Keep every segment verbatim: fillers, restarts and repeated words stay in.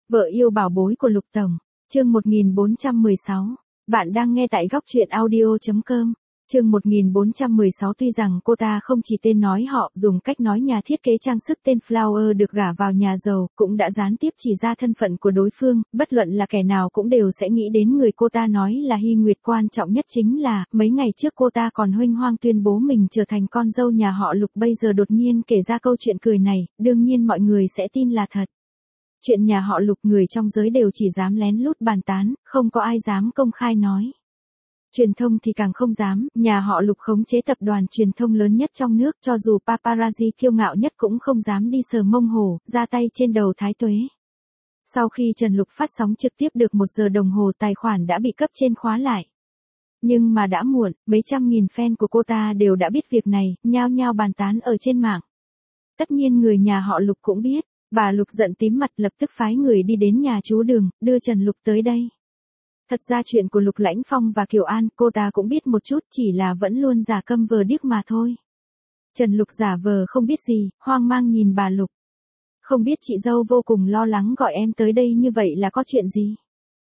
Vợ yêu bảo bối của Lục Tổng, chương một nghìn bốn trăm mười sáu. Bạn đang nghe tại góc truyện audio chấm com. Chương một nghìn bốn trăm mười sáu. Tuy rằng cô ta không chỉ tên nói họ, dùng cách nói nhà thiết kế trang sức tên Flower được gả vào nhà giàu, cũng đã gián tiếp chỉ ra thân phận của đối phương, bất luận là kẻ nào cũng đều sẽ nghĩ đến người cô ta nói là Hy Nguyệt. Quan trọng nhất chính là, mấy ngày trước cô ta còn huênh hoang tuyên bố mình trở thành con dâu nhà họ Lục, bây giờ đột nhiên kể ra câu chuyện cười này, đương nhiên mọi người sẽ tin là thật. Chuyện nhà họ Lục người trong giới đều chỉ dám lén lút bàn tán, không có ai dám công khai nói. Truyền thông thì càng không dám, nhà họ Lục khống chế tập đoàn truyền thông lớn nhất trong nước, cho dù paparazzi kiêu ngạo nhất cũng không dám đi sờ mông hổ, ra tay trên đầu Thái Tuế. Sau khi Trần Lục phát sóng trực tiếp được một giờ đồng hồ, tài khoản đã bị cấp trên khóa lại. Nhưng mà đã muộn, mấy trăm nghìn fan của cô ta đều đã biết việc này, nhao nhao bàn tán ở trên mạng. Tất nhiên người nhà họ Lục cũng biết. Bà Lục giận tím mặt, lập tức phái người đi đến nhà chú Đường, đưa Trần Lục tới đây. Thật ra chuyện của Lục Lãnh Phong và Kiều An, cô ta cũng biết một chút, chỉ là vẫn luôn giả câm vờ điếc mà thôi. Trần Lục giả vờ không biết gì, hoang mang nhìn bà Lục. Không biết chị dâu vô cùng lo lắng gọi em tới đây như vậy là có chuyện gì?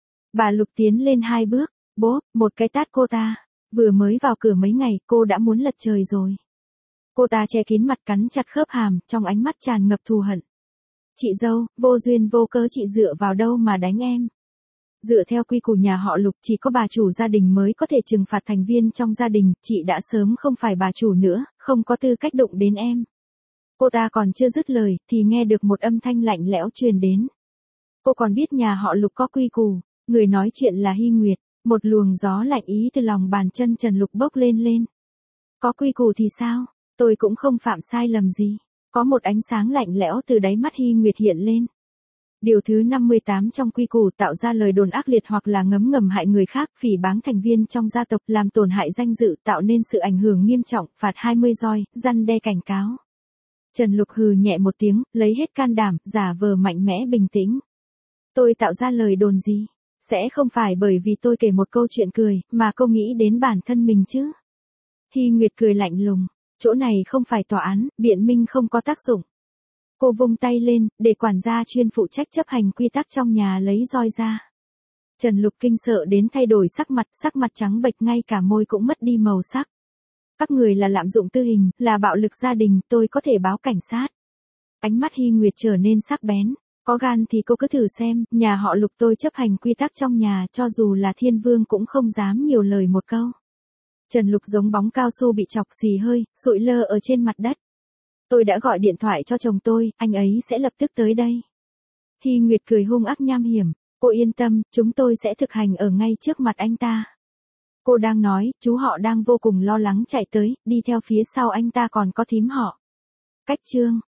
Bà Lục tiến lên hai bước, bố, một cái tát cô ta. Vừa mới vào cửa mấy ngày, cô đã muốn lật trời rồi. Cô ta che kín mặt, cắn chặt khớp hàm, trong ánh mắt tràn ngập thù hận. Chị dâu, vô duyên vô cớ chị dựa vào đâu mà đánh em? Dựa theo quy củ nhà họ Lục, chỉ có bà chủ gia đình mới có thể trừng phạt thành viên trong gia đình, chị đã sớm không phải bà chủ nữa, không có tư cách đụng đến em. Cô ta còn chưa dứt lời, thì nghe được một âm thanh lạnh lẽo truyền đến. Cô còn biết nhà họ Lục có quy củ, người nói chuyện là Hy Nguyệt, một luồng gió lạnh ý từ lòng bàn chân Trần Lục bốc lên lên. Có quy củ thì sao, tôi cũng không phạm sai lầm gì. Có một ánh sáng lạnh lẽo từ đáy mắt Hy Nguyệt hiện lên. Điều thứ năm mươi tám trong quy củ, tạo ra lời đồn ác liệt hoặc là ngấm ngầm hại người khác, phỉ báng thành viên trong gia tộc, làm tổn hại danh dự, tạo nên sự ảnh hưởng nghiêm trọng, phạt hai mươi roi, răn đe cảnh cáo. Trần Lục hừ nhẹ một tiếng, lấy hết can đảm, giả vờ mạnh mẽ bình tĩnh. Tôi tạo ra lời đồn gì? Sẽ không phải bởi vì tôi kể một câu chuyện cười, mà cô nghĩ đến bản thân mình chứ? Hy Nguyệt cười lạnh lùng. Chỗ này không phải tòa án, biện minh không có tác dụng. Cô vung tay lên, để quản gia chuyên phụ trách chấp hành quy tắc trong nhà lấy roi ra. Trần Lục kinh sợ đến thay đổi sắc mặt, sắc mặt trắng bệch, ngay cả môi cũng mất đi màu sắc. Các người là lạm dụng tư hình, là bạo lực gia đình, tôi có thể báo cảnh sát. Ánh mắt Hy Nguyệt trở nên sắc bén. Có gan thì cô cứ thử xem, nhà họ Lục tôi chấp hành quy tắc trong nhà, cho dù là thiên vương cũng không dám nhiều lời một câu. Trần Lục giống bóng cao su bị chọc xì hơi, sụi lơ ở trên mặt đất. Tôi đã gọi điện thoại cho chồng tôi, anh ấy sẽ lập tức tới đây. Hy Nguyệt cười hung ác nham hiểm, cô yên tâm, chúng tôi sẽ thực hành ở ngay trước mặt anh ta. Cô đang nói, chú họ đang vô cùng lo lắng chạy tới, đi theo phía sau anh ta còn có thím họ. Cách chương.